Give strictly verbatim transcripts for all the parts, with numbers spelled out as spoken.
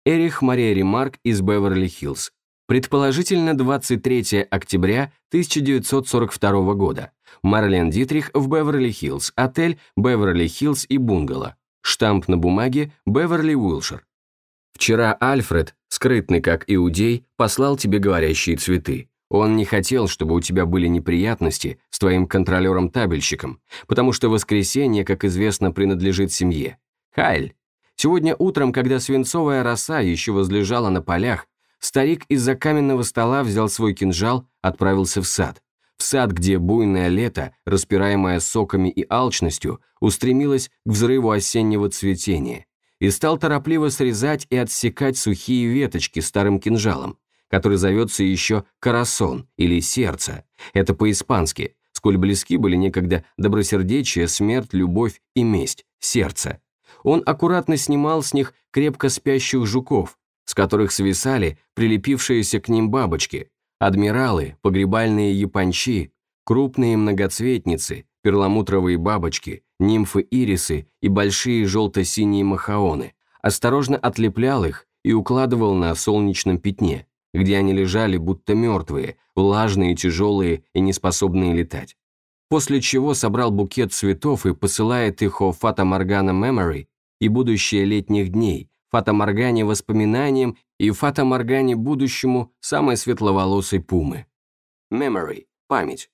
Эрих Мария Ремарк из Беверли-Хиллз. Предположительно, двадцать третьего октября тысяча девятьсот сорок второго года. Марлен Дитрих в Беверли-Хиллз, отель Беверли-Хиллз и бунгало. Штамп на бумаге Беверли, Уилшир. Вчера Альфред, скрытный как иудей, послал тебе говорящие цветы. Он не хотел, чтобы у тебя были неприятности с твоим контролером-табельщиком, потому что воскресенье, как известно, принадлежит семье. Хайль! Сегодня утром, когда свинцовая роса еще возлежала на полях, старик из-за каменного стола взял свой кинжал, отправился в сад. В сад, где буйное лето, распираемое соками и алчностью, устремилось к взрыву осеннего цветения, и стал торопливо срезать и отсекать сухие веточки старым кинжалом, который зовется еще «Корасон» или «Сердце». Это по-испански, сколь близки были некогда добросердечие, смерть, любовь и месть, сердце. Он аккуратно снимал с них крепко спящих жуков, с которых свисали прилепившиеся к ним бабочки, адмиралы, погребальные япончи, крупные многоцветницы, перламутровые бабочки, нимфы-ирисы и большие желто-синие махаоны, осторожно отлеплял их и укладывал на солнечном пятне, где они лежали будто мертвые, влажные, тяжелые и неспособные летать. После чего собрал букет цветов и посылает их о Фата-Моргана Memory и будущее летних дней, Фата-Моргане воспоминаниям и Фата-Моргане будущему самой светловолосой пумы. Memory – память.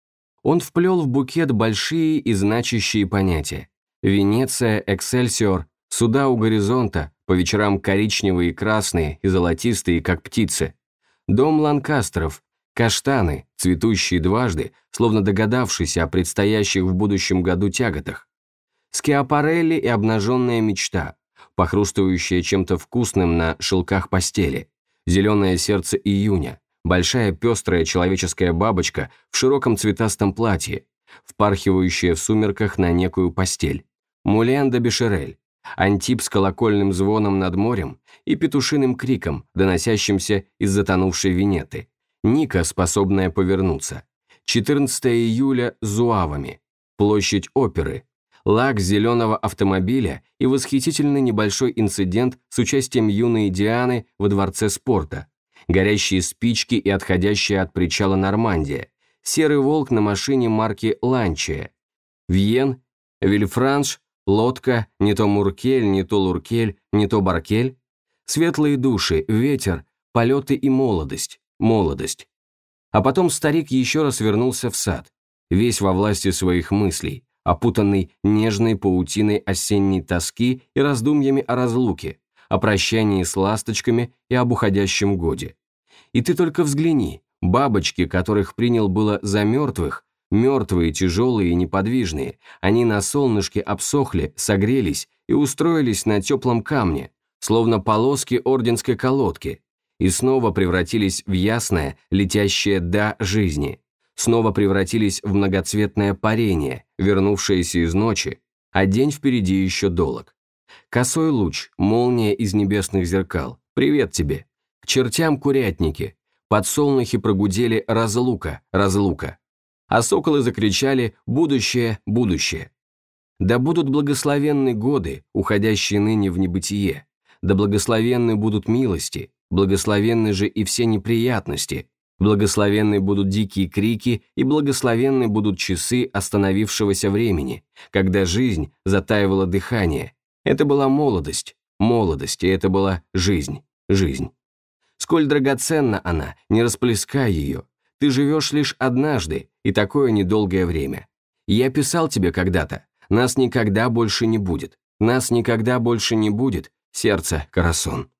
Он вплел в букет большие и значащие понятия. Венеция, Эксельсиор, суда у горизонта, по вечерам коричневые, красные и золотистые, как птицы. Дом Ланкастеров, каштаны, цветущие дважды, словно догадавшись о предстоящих в будущем году тяготах. Скиапарелли и обнаженная мечта, похрустывающая чем-то вкусным на шелках постели. Зеленое сердце июня, большая пестрая человеческая бабочка в широком цветастом платье, впархивающая в сумерках на некую постель. Мулен де Бешерель, Антип с колокольным звоном над морем и петушиным криком, доносящимся из затонувшей Венеты. Ника, способная повернуться. четырнадцатого июля зуавами. Площадь оперы. Лак зеленого автомобиля и восхитительный небольшой инцидент с участием юной Дианы во дворце спорта. Горящие спички и отходящая от причала Нормандия. Серый волк на машине марки Ланчия. Вьен, Вильфранш, лодка, не то Муркель, не то Луркель, не то Баркель. Светлые души, ветер, полеты и молодость, молодость. А потом старик еще раз вернулся в сад, весь во власти своих мыслей, опутанный нежной паутиной осенней тоски и раздумьями о разлуке, о прощании с ласточками и об уходящем годе. И ты только взгляни, бабочки, которых принял было за мертвых, мертвые, тяжелые и неподвижные, они на солнышке обсохли, согрелись и устроились на теплом камне, словно полоски орденской колодки, и снова превратились в ясное, летящее «да» жизни, снова превратились в многоцветное парение, вернувшееся из ночи, а день впереди еще долг. Косой луч, молния из небесных зеркал, привет тебе. К чертям курятники, подсолнухи прогудели «разлука, разлука». А соколы закричали «будущее, будущее». Да будут благословенны годы, уходящие ныне в небытие, да благословенны будут милости, благословенны же и все неприятности, благословенны будут дикие крики и благословенны будут часы остановившегося времени, когда жизнь затаивала дыхание. Это была молодость, молодость, и это была жизнь, жизнь. Сколь драгоценна она, не расплескай ее. Ты живешь лишь однажды, и такое недолгое время. Я писал тебе когда-то, нас никогда больше не будет, нас никогда больше не будет, сердце, Корасон.